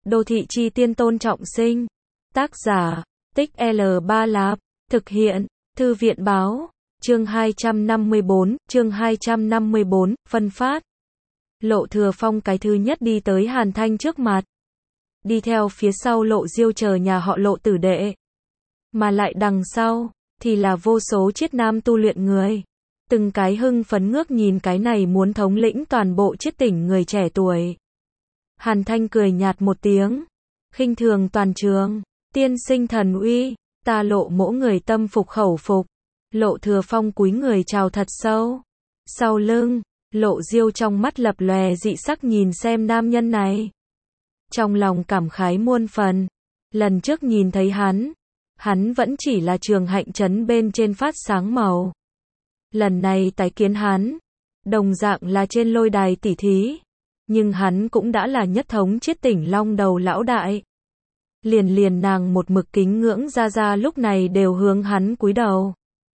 Đô thị chi tiên Tôn Trọng Sinh. Tác giả, Tích L3 Lạp. Thực hiện, Thư viện báo. Chương 254, phân phát. Lộ Thừa Phong cái thứ nhất đi tới Hàn Thanh trước mặt. Đi theo phía sau Lộ Diêu chờ nhà họ Lộ tử đệ. Mà lại đằng sau, thì là vô số chiết nam tu luyện người. Từng cái hưng phấn ngước nhìn cái này muốn thống lĩnh toàn bộ chiết tỉnh người trẻ tuổi. Hàn Thanh cười nhạt một tiếng. Khinh thường toàn trường. Tiên sinh thần uy, ta Lộ mỗ người tâm phục khẩu phục. Lộ Thừa Phong cúi người chào thật sâu. Sau lưng, Lộ Diêu trong mắt lập lòe dị sắc nhìn xem nam nhân này. Trong lòng cảm khái muôn phần. Lần trước nhìn thấy hắn vẫn chỉ là trường hạnh trấn bên trên phát sáng màu. Lần này tái kiến hắn, đồng dạng là trên lôi đài tỉ thí. Nhưng hắn cũng đã là nhất thống chiết tỉnh long đầu lão đại. Liền nàng một mực kính ngưỡng ra lúc này đều hướng hắn cúi đầu.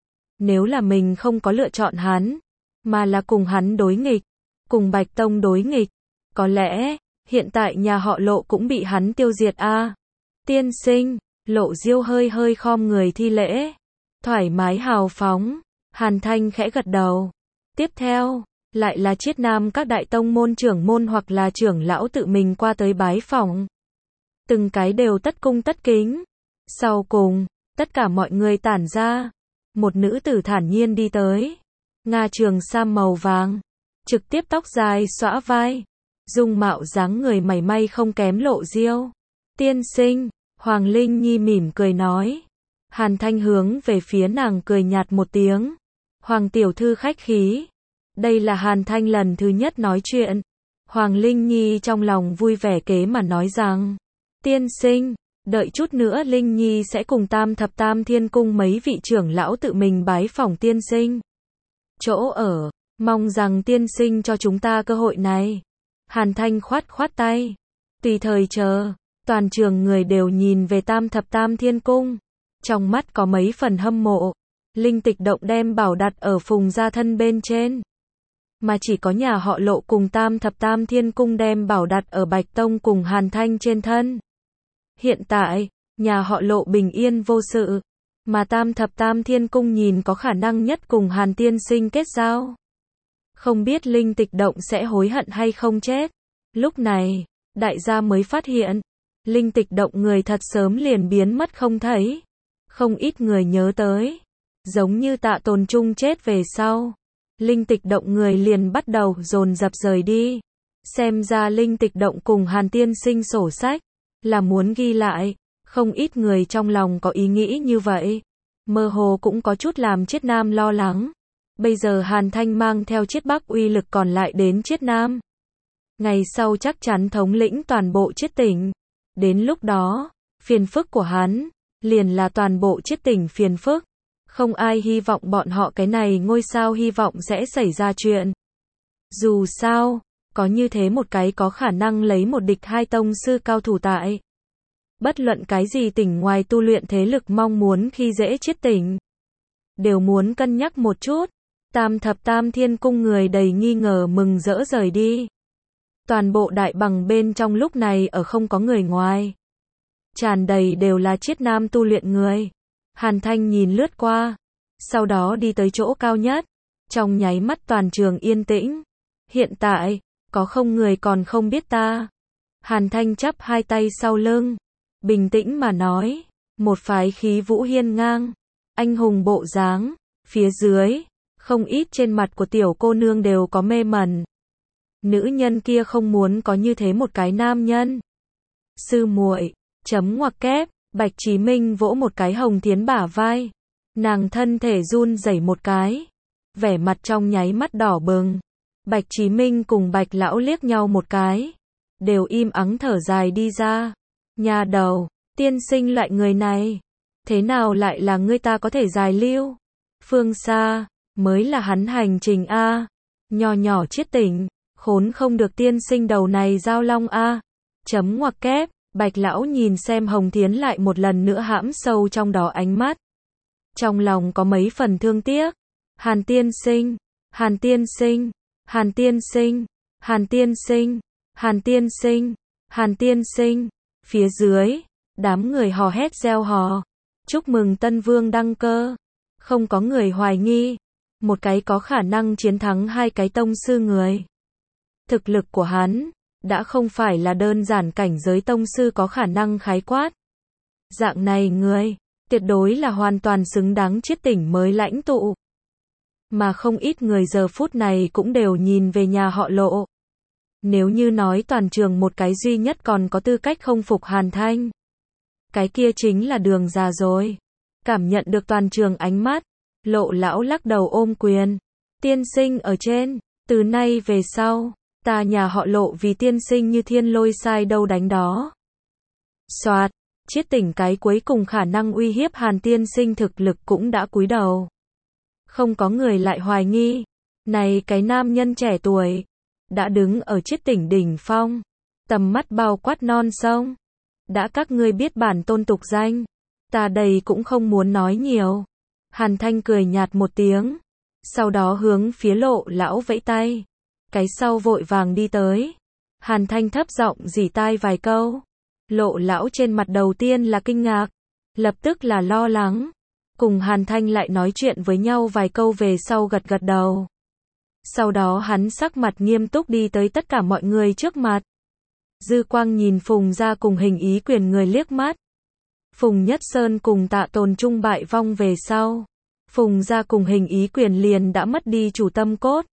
Nếu là mình không có lựa chọn hắn, mà là cùng hắn đối nghịch, cùng Bạch Tông đối nghịch, có lẽ, hiện tại nhà họ Lộ cũng bị hắn tiêu diệt a. Tiên sinh, Lộ Diêu hơi khom người thi lễ, thoải mái hào phóng. Hàn Thanh khẽ gật đầu. Tiếp theo, lại là chiết nam các đại tông môn trưởng môn hoặc là trưởng lão tự mình qua tới bái phỏng. Từng cái đều tất cung tất kính. Sau cùng, tất cả mọi người tản ra. Một nữ tử thản nhiên đi tới. Nga trường sam màu vàng, trực tiếp tóc dài xõa vai. Dung mạo dáng người mảy may không kém Lộ Diêu. Tiên sinh, Hoàng Linh Nhi mỉm cười nói. Hàn Thanh hướng về phía nàng cười nhạt một tiếng. Hoàng tiểu thư khách khí. Đây là Hàn Thanh lần thứ nhất nói chuyện. Hoàng Linh Nhi trong lòng vui vẻ kế mà nói rằng. Tiên sinh, đợi chút nữa Linh Nhi sẽ cùng Tam Thập Tam Thiên Cung mấy vị trưởng lão tự mình bái phỏng tiên sinh. Chỗ ở, mong rằng tiên sinh cho chúng ta cơ hội này. Hàn Thanh khoát tay. Tùy thời chờ. Toàn trường người đều nhìn về Tam Thập Tam Thiên Cung. Trong mắt có mấy phần hâm mộ. Linh tịch động đem bảo đặt ở Phùng gia thân bên trên. Mà chỉ có nhà họ Lộ cùng Tam Thập Tam Thiên Cung đem bảo đặt ở Bạch Tông cùng Hàn Thanh trên thân. Hiện tại, nhà họ Lộ bình yên vô sự. Mà Tam Thập Tam Thiên Cung nhìn có khả năng nhất cùng Hàn tiên sinh kết giao. Không biết Linh tịch động sẽ hối hận hay không chết. Lúc này, đại gia mới phát hiện. Linh tịch động người thật sớm liền biến mất không thấy. Không ít người nhớ tới. Giống như Tạ Tồn Trung chết về sau. Linh tịch động người liền bắt đầu dồn dập rời đi. Xem ra Linh tịch động cùng Hàn tiên sinh sổ sách. Là muốn ghi lại. Không ít người trong lòng có ý nghĩ như vậy. Mơ hồ cũng có chút làm chiết nam lo lắng. Bây giờ Hàn Thanh mang theo chiết bắc uy lực còn lại đến chiết nam. Ngày sau chắc chắn thống lĩnh toàn bộ chiết tỉnh. Đến lúc đó, phiền phức của hắn, liền là toàn bộ chiết tỉnh phiền phức. Không ai hy vọng bọn họ cái này ngôi sao hy vọng sẽ xảy ra chuyện. Dù sao, có như thế một cái có khả năng lấy một địch hai tông sư cao thủ tại. Bất luận cái gì tỉnh ngoài tu luyện thế lực mong muốn khi dễ chiết tỉnh. Đều muốn cân nhắc một chút. Tam Thập Tam Thiên Cung người đầy nghi ngờ mừng rỡ rời đi. Toàn bộ đại bằng bên trong lúc này ở không có người ngoài. Tràn đầy đều là chiết nam tu luyện người. Hàn Thanh nhìn lướt qua. Sau đó đi tới chỗ cao nhất. Trong nháy mắt toàn trường yên tĩnh. Hiện tại, có không người còn không biết ta. Hàn Thanh chắp hai tay sau lưng. Bình tĩnh mà nói. Một phái khí vũ hiên ngang. Anh hùng bộ dáng. Phía dưới, không ít trên mặt của tiểu cô nương đều có mê mẩn. Nữ nhân kia không muốn có như thế một cái nam nhân. Sư muội, chấm ngoặc kép, Bạch Chí Minh vỗ một cái Hồng Thiến bả vai. Nàng thân thể run rẩy một cái. Vẻ mặt trong nháy mắt đỏ bừng. Bạch Chí Minh cùng Bạch Lão liếc nhau một cái. Đều im ắng thở dài đi ra. Nhà đầu, tiên sinh loại người này. Thế nào lại là ngươi ta có thể dài lưu? Phương xa, mới là hắn hành trình a. Nho nhỏ chiết tỉnh. Khốn không được tiên sinh đầu này giao long a. Chấm ngoặc kép, Bạch Lão nhìn xem Hồng Thiến lại một lần nữa hãm sâu trong đó ánh mắt. Trong lòng có mấy phần thương tiếc. Hàn tiên sinh, Hàn tiên sinh, Hàn tiên sinh, Hàn tiên sinh, Hàn tiên sinh, Hàn tiên sinh. Phía dưới, đám người hò hét reo hò. Chúc mừng Tân Vương đăng cơ. Không có người hoài nghi. Một cái có khả năng chiến thắng hai cái tông sư người. Thực lực của hắn, đã không phải là đơn giản cảnh giới tông sư có khả năng khái quát. Dạng này người, tuyệt đối là hoàn toàn xứng đáng chiết tỉnh mới lãnh tụ. Mà không ít người giờ phút này cũng đều nhìn về nhà họ Lộ. Nếu như nói toàn trường một cái duy nhất còn có tư cách không phục Hàn Thanh, cái kia chính là Đường già rồi. Cảm nhận được toàn trường ánh mắt, Lộ lão lắc đầu ôm quyền. Tiên sinh ở trên, từ nay về sau, ta nhà họ Lộ vì tiên sinh như thiên lôi sai đâu đánh đó. Soạt, chiết tỉnh cái cuối cùng khả năng uy hiếp Hàn tiên sinh thực lực cũng đã cúi đầu. Không có người lại hoài nghi. Này cái nam nhân trẻ tuổi, đã đứng ở chiết tỉnh đỉnh phong, tầm mắt bao quát non sông. Đã các ngươi biết bản tôn tục danh, ta đây cũng không muốn nói nhiều. Hàn Thanh cười nhạt một tiếng, sau đó hướng phía Lộ lão vẫy tay. Cái sau vội vàng đi tới. Hàn Thanh thấp giọng rỉ tai vài câu. Lộ lão trên mặt đầu tiên là kinh ngạc, lập tức là lo lắng. Cùng Hàn Thanh lại nói chuyện với nhau vài câu về sau gật gật đầu. Sau đó hắn sắc mặt nghiêm túc đi tới tất cả mọi người trước mặt. Dư quang nhìn Phùng gia cùng Hình Ý Quyền người liếc mắt. Phùng Nhất Sơn cùng Tạ Tồn Trung bại vong về sau, Phùng gia cùng Hình Ý Quyền liền đã mất đi chủ tâm cốt.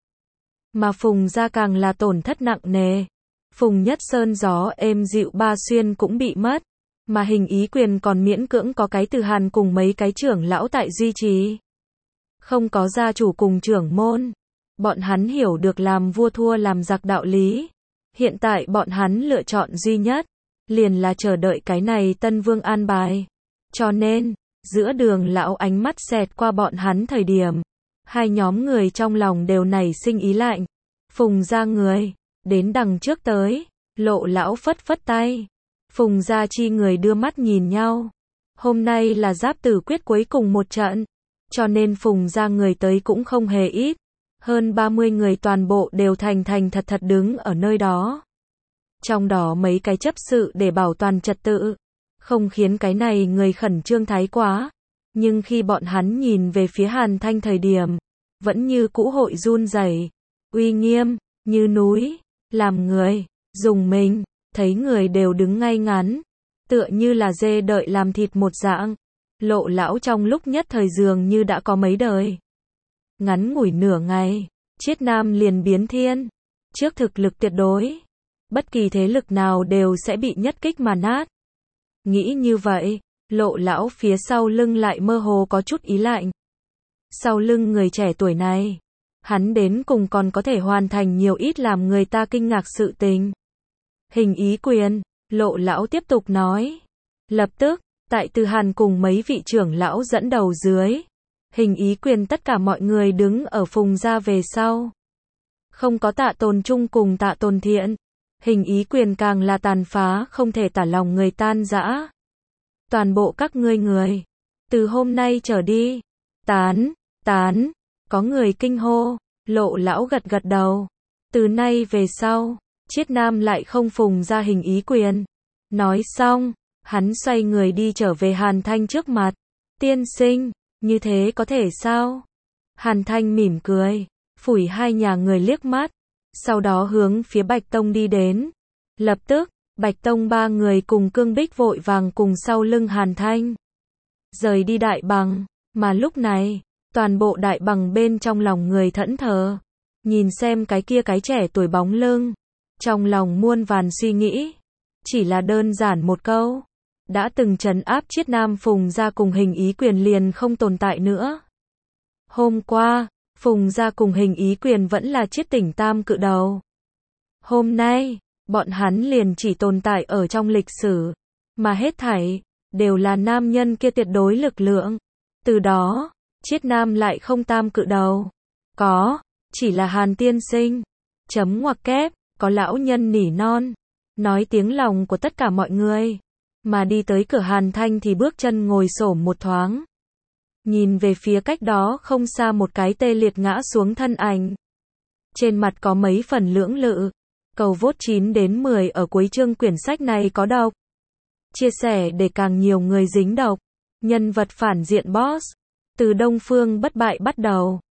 Mà Phùng gia càng là tổn thất nặng nề. Phùng Nhất Sơn gió êm dịu ba xuyên cũng bị mất, mà Hình Ý Quyền còn miễn cưỡng có cái Từ Hàn cùng mấy cái trưởng lão tại duy trì. Không có gia chủ cùng trưởng môn, bọn hắn hiểu được làm vua thua làm giặc đạo lý. Hiện tại bọn hắn lựa chọn duy nhất, liền là chờ đợi cái này Tân Vương an bài. Cho nên, giữa Đường lão ánh mắt xẹt qua bọn hắn thời điểm, hai nhóm người trong lòng đều nảy sinh ý lạnh. Phùng gia người, đến đằng trước tới. Lộ lão phất phất tay. Phùng gia chi người đưa mắt nhìn nhau. Hôm nay là giáp tử quyết cuối cùng một trận, cho nên Phùng gia người tới cũng không hề ít. Hơn 30 người toàn bộ đều thành thật thật đứng ở nơi đó. Trong đó mấy cái chấp sự để bảo toàn trật tự, không khiến cái này người khẩn trương thái quá. Nhưng khi bọn hắn nhìn về phía Hàn Thanh thời điểm, vẫn như cũ hội run rẩy, uy nghiêm, như núi, làm người dùng mình, thấy người đều đứng ngay ngắn, tựa như là dê đợi làm thịt một dạng. Lộ lão trong lúc nhất thời dường như đã có mấy đời. Ngắn ngủi nửa ngày, Chiết Nam liền biến thiên. Trước thực lực tuyệt đối, bất kỳ thế lực nào đều sẽ bị nhất kích mà nát. Nghĩ như vậy, Lộ lão phía sau lưng lại mơ hồ có chút ý lạnh. Sau lưng người trẻ tuổi này, hắn đến cùng còn có thể hoàn thành nhiều ít làm người ta kinh ngạc sự tình. Hình Ý Quyền, Lộ lão tiếp tục nói. Lập tức, tại Từ Hàn cùng mấy vị trưởng lão dẫn đầu dưới, Hình Ý Quyền tất cả mọi người đứng ở Phùng gia về sau. Không có Tạ Tồn Trung cùng Tạ Tồn Thiện, Hình Ý Quyền càng là tàn phá không thể tả lòng người tan rã. Toàn bộ các ngươi người, từ hôm nay trở đi, tán, có người kinh hô. Lộ lão gật gật đầu. Từ nay về sau, Chiết Nam lại không Phùng gia Hình Ý Quyền. Nói xong, hắn xoay người đi trở về Hàn Thanh trước mặt. Tiên sinh, như thế có thể sao? Hàn Thanh mỉm cười, phủi hai nhà người liếc mắt, sau đó hướng phía Bạch Tông đi đến. Lập tức, Bạch Tông ba người cùng Cương Bích vội vàng cùng sau lưng Hàn Thanh rời đi Đại Bằng. Mà lúc này, toàn bộ Đại Bằng bên trong lòng người thẫn thờ, nhìn xem cái kia cái trẻ tuổi bóng lưng, trong lòng muôn vàn suy nghĩ. Chỉ là đơn giản một câu, đã từng trấn áp Chiết Nam Phùng gia cùng Hình Ý Quyền liền không tồn tại nữa. Hôm qua, Phùng gia cùng Hình Ý Quyền vẫn là Chiết tỉnh tam cự đầu. Hôm nay, bọn hắn liền chỉ tồn tại ở trong lịch sử, mà hết thảy đều là nam nhân kia tuyệt đối lực lượng. Từ đó, Chiết Nam lại không tam cự đầu, có chỉ là Hàn tiên sinh. Chấm ngoặc kép, có lão nhân nỉ non, nói tiếng lòng của tất cả mọi người. Mà đi tới cửa Hàn Thanh thì bước chân ngồi xổm một thoáng, nhìn về phía cách đó không xa một cái tê liệt ngã xuống thân ảnh. Trên mặt có mấy phần lưỡng lự. Cầu vote 9 đến 10 ở cuối chương quyển sách này có đọc. Chia sẻ để càng nhiều người dính độc. Nhân vật phản diện boss. Từ Đông Phương bất bại bắt đầu.